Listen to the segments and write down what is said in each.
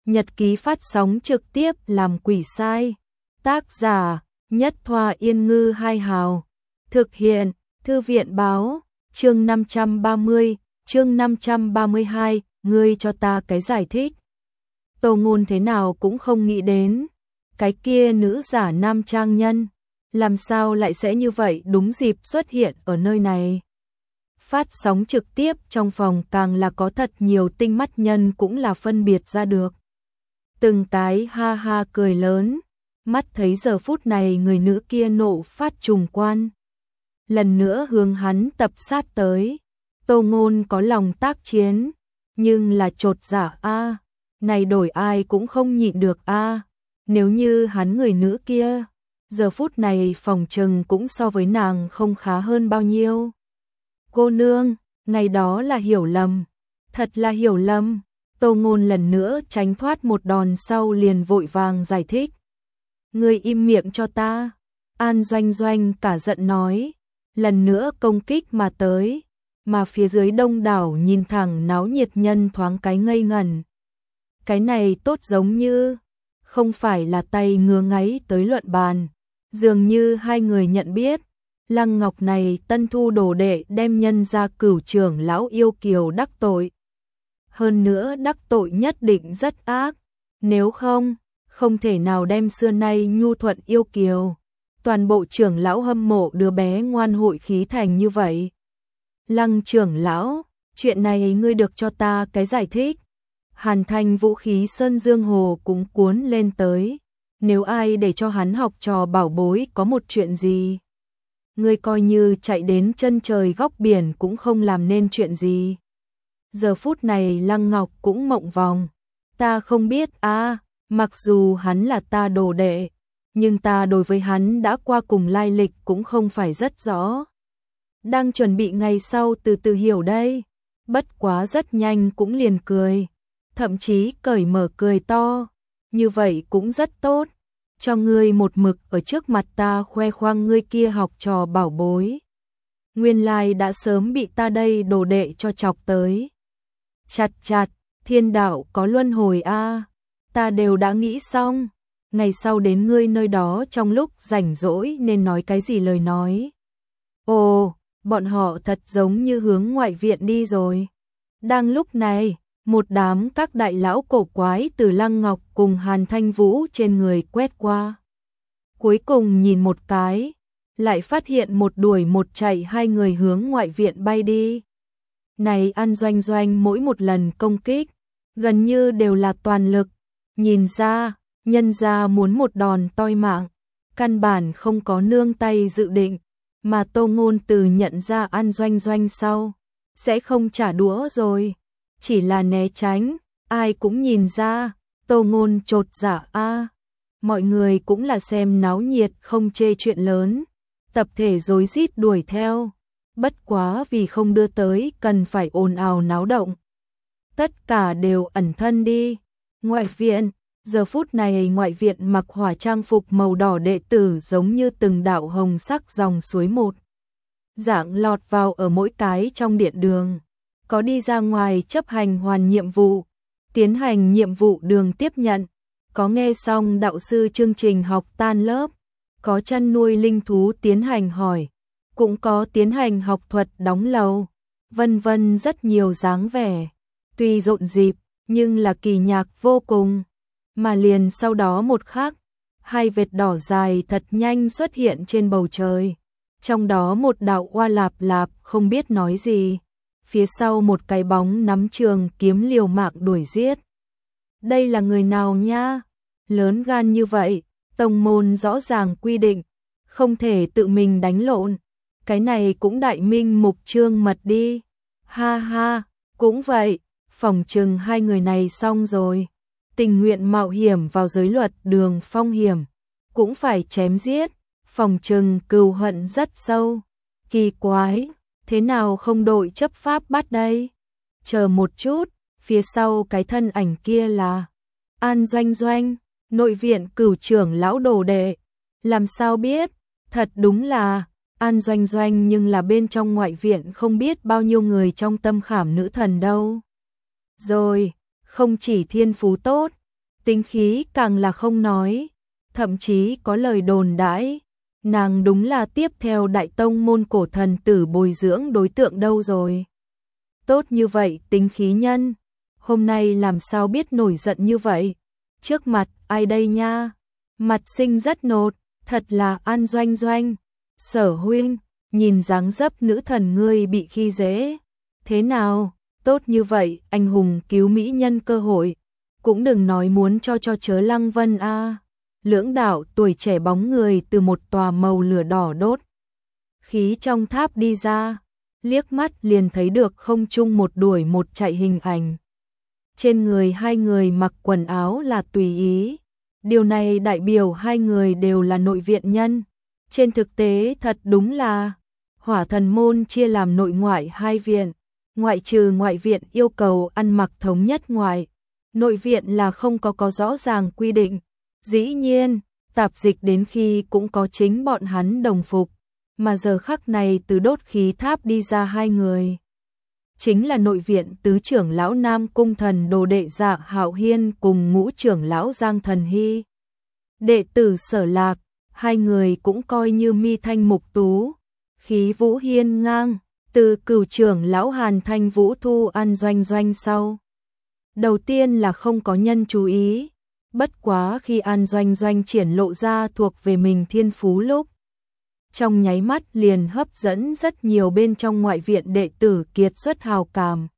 Nhật ký phát sóng trực tiếp làm quỷ sai. Tác giả Nhất Thoa Yên Ngư Hai Hào. Thực hiện Thư viện Báo. Chương 530, chương 532, ngươi cho ta cái giải thích. Tô Ngôn thế nào cũng không nghĩ đến, cái kia nữ giả nam trang nhân, làm sao lại sẽ như vậy đúng dịp xuất hiện ở nơi này. Phát sóng trực tiếp trong phòng càng là có thật nhiều tinh mắt nhân cũng là phân biệt ra được. Từng cái ha ha cười lớn, mắt thấy giờ phút này người nữ kia nộ phát trùng quan. Lần nữa hướng hắn tập sát tới. Tô Ngôn có lòng tác chiến, nhưng là chột dạ a, này đổi ai cũng không nhịn được a. Nếu như hắn người nữ kia, giờ phút này phòng trừng cũng so với nàng không khá hơn bao nhiêu. Cô nương, ngày đó là hiểu lầm, thật là hiểu lầm. Tô Ngôn lần nữa tránh thoát một đòn sau liền vội vàng giải thích. Ngươi im miệng cho ta. An Doanh Doanh cả giận nói, lần nữa công kích mà tới, mà phía dưới đông đảo nhìn thẳng náo nhiệt nhân thoáng cái ngây ngẩn. Cái này tốt giống như không phải là tay ngứa ngáy tới luận bàn, dường như hai người nhận biết. Lăng Ngọc này tân thu đồ đệ đem nhân ra Cửu trưởng lão yêu kiều đắc tội. Hơn nữa đắc tội nhất định rất ác, nếu không thể nào đem xưa nay nhu thuận yêu kiều. Toàn bộ trưởng lão hâm mộ đứa bé ngoan hội khí thành như vậy. Lăng trưởng lão, chuyện này ngươi được cho ta cái giải thích. Hàn Thanh vũ khí Sơn Dương Hồ cũng cuốn lên tới. Nếu ai để cho hắn học trò bảo bối có một chuyện gì, ngươi coi như chạy đến chân trời góc biển cũng không làm nên chuyện gì. Giờ phút này Lăng Ngọc cũng mộng vòng. Ta không biết mặc dù hắn là ta đồ đệ, nhưng ta đối với hắn đã qua cùng lai lịch cũng không phải rất rõ. Đang chuẩn bị ngày sau từ từ hiểu đây. Bất quá rất nhanh cũng liền cười, thậm chí cởi mở cười to. Như vậy cũng rất tốt, cho ngươi một mực ở trước mặt ta khoe khoang ngươi kia học trò bảo bối. Nguyên lai đã sớm bị ta đây đồ đệ cho chọc tới. Chặt, thiên đạo có luân hồi ta đều đã nghĩ xong. Ngày sau đến ngươi nơi đó trong lúc rảnh rỗi nên nói cái gì lời nói. Ồ, bọn họ thật giống như hướng ngoại viện đi rồi. Đang lúc này, một đám các đại lão cổ quái từ Lăng Ngọc cùng Hàn Thanh Vũ trên người quét qua. Cuối cùng nhìn một cái, lại phát hiện một đuổi một chạy hai người hướng ngoại viện bay đi. Này An Doanh Doanh mỗi một lần công kích, gần như đều là toàn lực. Nhìn ra, nhân ra muốn một đòn toi mạng, căn bản không có nương tay dự định, mà Tô Ngôn từ nhận ra An Doanh Doanh sau, sẽ không trả đũa rồi, chỉ là né tránh. Ai cũng nhìn ra, Tô Ngôn chột dạ mọi người cũng là xem náo nhiệt không chê chuyện lớn, tập thể rối rít đuổi theo, bất quá vì không đưa tới cần phải ồn ào náo động. Tất cả đều ẩn thân đi. Ngoại viện, giờ phút này ngoại viện mặc hỏa trang phục màu đỏ đệ tử giống như từng đạo hồng sắc dòng suối một dạng lọt vào ở mỗi cái trong điện đường. Có đi ra ngoài chấp hành hoàn nhiệm vụ, tiến hành nhiệm vụ đường tiếp nhận, có nghe xong đạo sư chương trình học tan lớp, có chăn nuôi linh thú tiến hành hỏi, cũng có tiến hành học thuật đóng lầu, vân vân rất nhiều dáng vẻ. Tuy rộn rịp, nhưng là kỳ nhạc vô cùng. Mà liền sau đó một khắc, hai vệt đỏ dài thật nhanh xuất hiện trên bầu trời. Trong đó một đạo oa lạp lạp không biết nói gì. Phía sau một cái bóng nắm trường kiếm liều mạng đuổi giết. Đây là người nào nha? Lớn gan như vậy, tông môn rõ ràng quy định, không thể tự mình đánh lộn. Cái này cũng đại minh mục trương mật đi. Ha ha, cũng vậy, phỏng chừng hai người này xong rồi. Tình nguyện mạo hiểm vào giới luật đường phong hiểm, cũng phải chém giết, phỏng chừng cừu hận rất sâu. Kỳ quái, thế nào không đội chấp pháp bắt đây? Chờ một chút, phía sau cái thân ảnh kia là An Doanh Doanh, nội viện Cửu trưởng lão đồ đệ. Làm sao biết? Thật đúng là An Doanh Doanh, nhưng là bên trong ngoại viện không biết bao nhiêu người trong tâm khảm nữ thần đâu. Rồi, không chỉ thiên phú tốt, tính khí càng là không nói, thậm chí có lời đồn đãi, nàng đúng là tiếp theo đại tông môn cổ thần tử bồi dưỡng đối tượng đâu rồi. Tốt như vậy tính khí nhân, hôm nay làm sao biết nổi giận như vậy? Trước mặt ai đây nha? Mặt Sinh rất nột, thật là An Doanh Doanh. Sở huynh, nhìn dáng dấp nữ thần ngươi bị khi dễ. Thế nào? Tốt như vậy, anh hùng cứu mỹ nhân cơ hội. Cũng đừng nói muốn cho chớ Lăng Vân a. Lưỡng đạo tuổi trẻ bóng người từ một tòa màu lửa đỏ đốt khí trong tháp đi ra, liếc mắt liền thấy được không trung một đuổi một chạy hình ảnh. Trên người hai người mặc quần áo là tùy ý. Điều này đại biểu hai người đều là nội viện nhân. Trên thực tế thật đúng là Hỏa Thần môn chia làm nội ngoại hai viện, ngoại trừ ngoại viện yêu cầu ăn mặc thống nhất ngoại, nội viện là không có rõ ràng quy định. Dĩ nhiên, tạp dịch đến khi cũng có chính bọn hắn đồng phục, mà giờ khắc này từ đốt khí tháp đi ra hai người. Chính là nội viện tứ trưởng lão Nam Cung Thần đồ đệ Dạ Hạo Hiên cùng ngũ trưởng lão Giang Thần Hy. Đệ tử Sở Lạc, hai người cũng coi như mi thanh mục tú, khí vũ hiên ngang, từ cửu trưởng lão Hàn Thanh Vũ thu An Doanh Doanh sau. Đầu tiên là không có nhân chú ý, bất quá khi An Doanh Doanh triển lộ ra thuộc về mình thiên phú lúc, trong nháy mắt liền hấp dẫn rất nhiều bên trong ngoại viện đệ tử kiệt xuất hào cảm.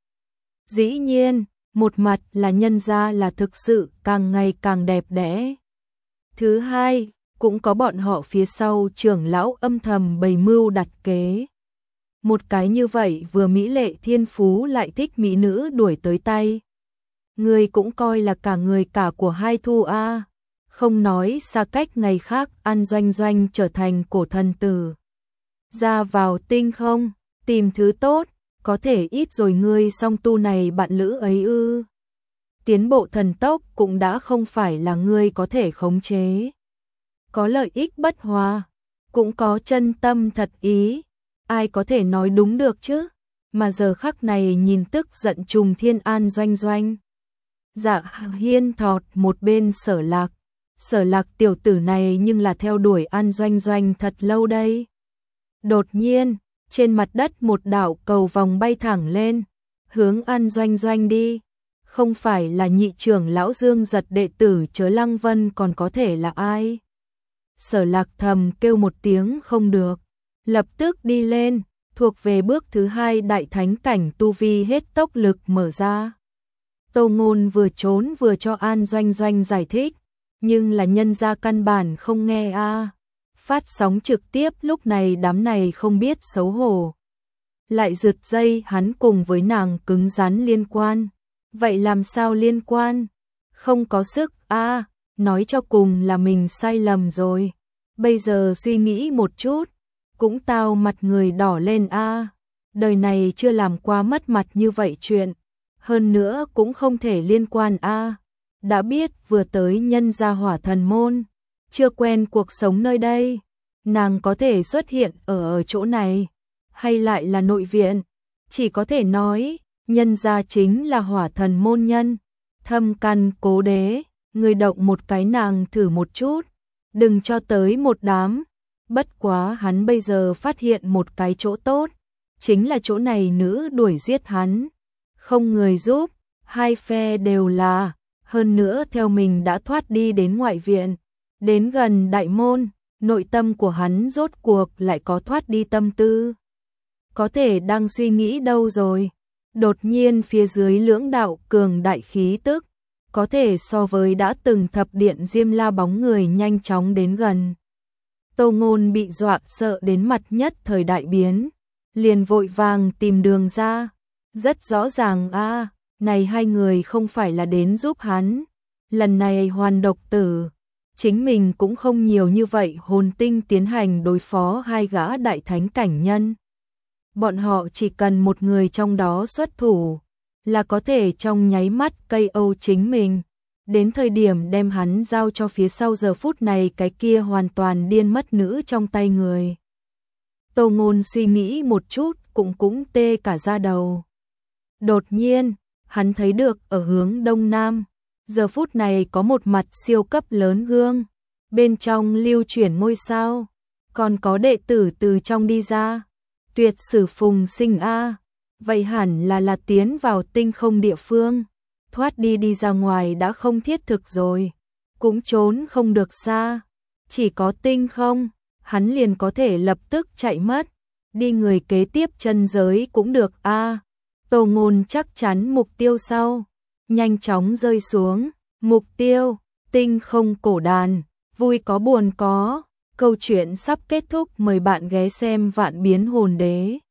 Dĩ nhiên, một mặt là nhân ra là thực sự càng ngày càng đẹp đẽ. Thứ hai, cũng có bọn họ phía sau trưởng lão âm thầm bày mưu đặt kế. Một cái như vậy vừa mỹ lệ thiên phú lại thích mỹ nữ đuổi tới tay. Người cũng coi là cả người cả của hai thu a. Không nói xa cách ngày khác An Doanh Doanh trở thành cổ thần tử. Ra vào tinh không, tìm thứ tốt, có thể ít rồi ngươi song tu này bạn lữ ấy ư. Tiến bộ thần tốc cũng đã không phải là ngươi có thể khống chế. Có lợi ích bất hòa, cũng có chân tâm thật ý, ai có thể nói đúng được chứ, mà giờ khắc này nhìn tức giận trùng thiên An Doanh Doanh. Dạ Hiên thọt một bên Sở Lạc tiểu tử này nhưng là theo đuổi An Doanh Doanh thật lâu đây. Đột nhiên, trên mặt đất một đạo cầu vòng bay thẳng lên, hướng An Doanh Doanh đi. Không phải là nhị trưởng lão Dương Giật đệ tử chớ Lăng Vân còn có thể là ai? Sở Lạc thầm kêu một tiếng không được, lập tức đi lên, thuộc về bước thứ hai đại thánh cảnh tu vi hết tốc lực mở ra. Tô Ngôn vừa trốn vừa cho An Doanh Doanh giải thích, nhưng là nhân gia căn bản không nghe a. Phát sóng trực tiếp lúc này đám này không biết xấu hổ. Lại giật dây hắn cùng với nàng cứng rắn liên quan. Vậy làm sao liên quan? Không có sức a, nói cho cùng là mình sai lầm rồi. Bây giờ suy nghĩ một chút, cũng tao mặt người đỏ lên a. Đời này chưa làm qua mất mặt như vậy chuyện. Hơn nữa cũng không thể liên quan a. Đã biết vừa tới nhân gia Hỏa Thần môn, chưa quen cuộc sống nơi đây, nàng có thể xuất hiện ở chỗ này, hay lại là nội viện, chỉ có thể nói, nhân gia chính là Hỏa Thần môn nhân, thâm căn cố đế, người động một cái nàng thử một chút, đừng cho tới một đám. Bất quá hắn bây giờ phát hiện một cái chỗ tốt, chính là chỗ này nữ đuổi giết hắn, không người giúp, hai phe đều là. Hơn nữa theo mình đã thoát đi đến ngoại viện, đến gần đại môn, nội tâm của hắn rốt cuộc lại có thoát đi tâm tư. Có thể đang suy nghĩ đâu rồi. Đột nhiên phía dưới lưỡng đạo cường đại khí tức, có thể so với đã từng thập điện Diêm La bóng người nhanh chóng đến gần. Tô Ngôn bị dọa sợ đến mặt nhất thời đại biến, liền vội vàng tìm đường ra. Rất rõ ràng a, này hai người không phải là đến giúp hắn. Lần này hoàn độc tử, chính mình cũng không nhiều như vậy hồn tinh tiến hành đối phó hai gã đại thánh cảnh nhân. Bọn họ chỉ cần một người trong đó xuất thủ, là có thể trong nháy mắt cây âu chính mình. Đến thời điểm đem hắn giao cho phía sau giờ phút này cái kia hoàn toàn điên mất nữ trong tay người. Tô Ngôn suy nghĩ một chút cũng tê cả da đầu. Đột nhiên, hắn thấy được ở hướng đông nam, Giờ phút này có một mặt siêu cấp lớn gương, bên trong lưu chuyển ngôi sao, còn có đệ tử từ trong đi ra. Tuyệt sử phùng sinh a, vậy hẳn là tiến vào tinh không địa phương, thoát đi ra ngoài đã không thiết thực rồi, cũng trốn không được xa, chỉ có tinh không, hắn liền có thể lập tức chạy mất, đi người kế tiếp chân giới cũng được a. Tô Ngôn chắc chắn mục tiêu sau, nhanh chóng rơi xuống, mục tiêu, tinh không cổ đàn, vui có buồn có, câu chuyện sắp kết thúc, mời bạn ghé xem Vạn Biến Hồn Đế.